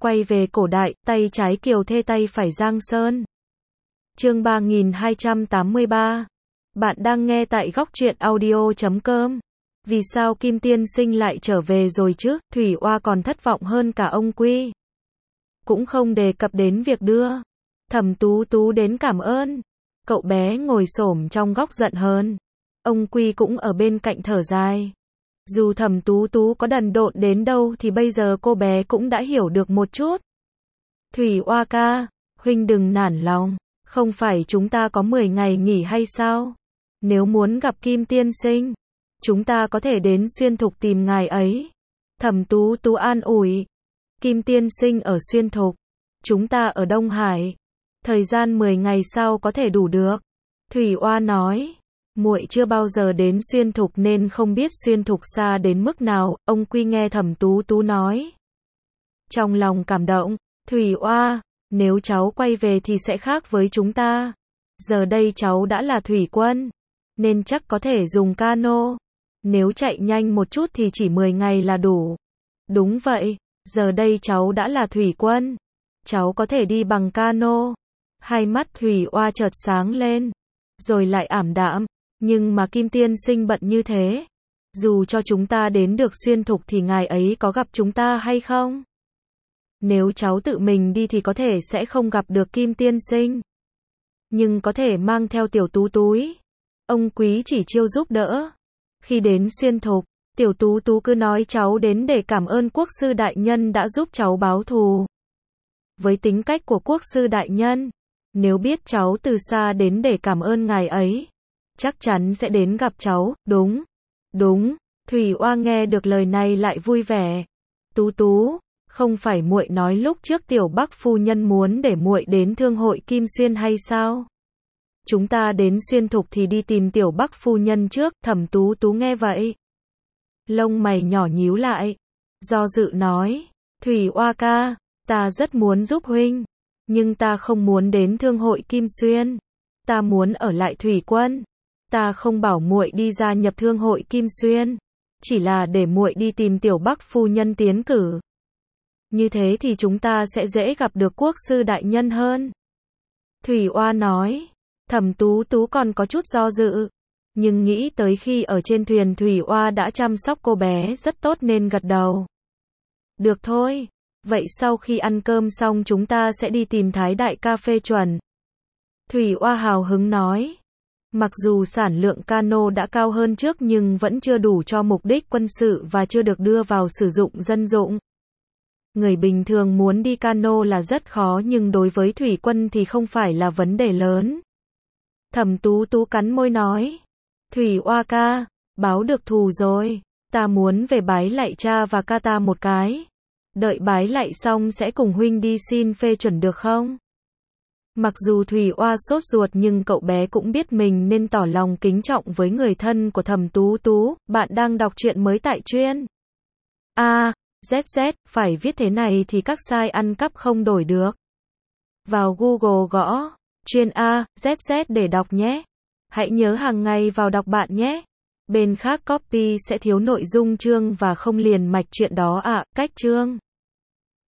Quay về cổ đại, tay trái Kiều Thê tay phải Giang Sơn. Chương 3283. Bạn đang nghe tại góc truyện audio.com. Vì sao Kim Tiên Sinh lại trở về rồi chứ? Thủy Oa còn thất vọng hơn cả ông Quy. Cũng không đề cập đến việc đưa Thẩm Tú Tú đến cảm ơn. Cậu bé ngồi xổm trong góc giận hờn. Ông Quy cũng ở bên cạnh thở dài. Dù Thẩm Tú Tú có đần độn đến đâu thì bây giờ cô bé cũng đã hiểu được một chút. Thủy Oa ca, huynh đừng nản lòng, không phải chúng ta có 10 ngày nghỉ hay sao? Nếu muốn gặp Kim Tiên Sinh, chúng ta có thể đến Xuyên Thục tìm ngài ấy. Thẩm Tú Tú an ủi. Kim Tiên Sinh ở Xuyên Thục, chúng ta ở Đông Hải. Thời gian 10 ngày sau có thể đủ được. Thủy Oa nói. Muội chưa bao giờ đến Xuyên Thục nên không biết Xuyên Thục xa đến mức nào. Ông Quy nghe Thẩm Tú Tú nói, trong lòng cảm động. Thủy Oa, nếu cháu quay về thì sẽ khác với chúng ta. Giờ đây cháu đã là thủy quân, nên chắc có thể dùng cano. Nếu chạy nhanh một chút thì chỉ 10 ngày là đủ. Đúng vậy, giờ đây cháu đã là thủy quân, cháu có thể đi bằng cano. Hai mắt Thủy Oa chợt sáng lên, rồi lại ảm đạm. Nhưng mà Kim Tiên Sinh bận như thế, dù cho chúng ta đến được Xuyên Thục thì ngài ấy có gặp chúng ta hay không? Nếu cháu tự mình đi thì có thể sẽ không gặp được Kim Tiên Sinh, nhưng có thể mang theo Tiểu Tú Túi. Ông Quý chỉ chiêu giúp đỡ. Khi đến Xuyên Thục, Tiểu Tú Tú cứ nói cháu đến để cảm ơn Quốc sư đại nhân đã giúp cháu báo thù. Với tính cách của Quốc sư đại nhân, nếu biết cháu từ xa đến để cảm ơn ngài ấy, chắc chắn sẽ đến gặp cháu. Đúng, đúng. Thủy Oa nghe được lời này lại vui vẻ. Tú Tú, không phải muội nói lúc trước Tiểu Bắc phu nhân muốn để muội đến Thương hội Kim Xuyên hay sao? Chúng ta đến Xuyên Thục thì đi tìm Tiểu Bắc phu nhân trước. Thẩm Tú Tú nghe vậy, lông mày nhỏ nhíu lại, do dự nói, Thủy Oa ca, ta rất muốn giúp huynh, nhưng ta không muốn đến Thương hội Kim Xuyên, ta muốn ở lại thủy quân. Ta không bảo muội đi gia nhập Thương hội Kim Xuyên, chỉ là để muội đi tìm Tiểu Bắc phu nhân tiến cử. Như thế thì chúng ta sẽ dễ gặp được Quốc sư đại nhân hơn. Thủy Oa nói. Thẩm Tú Tú còn có chút do dự, nhưng nghĩ tới khi ở trên thuyền Thủy Oa đã chăm sóc cô bé rất tốt nên gật đầu. Được thôi, vậy sau khi ăn cơm xong chúng ta sẽ đi tìm Thái đại ca phê chuẩn. Thủy Oa hào hứng nói. Mặc dù sản lượng cano đã cao hơn trước nhưng vẫn chưa đủ cho mục đích quân sự và chưa được đưa vào sử dụng dân dụng. Người bình thường muốn đi cano là rất khó nhưng đối với thủy quân thì không phải là vấn đề lớn. Thẩm Tú Tú cắn môi nói. Thủy Oa ca, báo được thù rồi. Ta muốn về bái lạy cha và ca ta một cái. Đợi bái lạy xong sẽ cùng huynh đi xin phê chuẩn được không? Mặc dù Thủy Oa sốt ruột nhưng cậu bé cũng biết mình nên tỏ lòng kính trọng với người thân của Thẩm Tú Tú. Bạn đang đọc truyện mới tại truyện ZZ, phải viết thế này thì các site ăn cắp không đổi được. Vào Google gõ truyện ZZ để đọc nhé. Hãy nhớ hàng ngày vào đọc bạn nhé. Bên khác copy sẽ thiếu nội dung chương và không liền mạch truyện đó ạ. Cách chương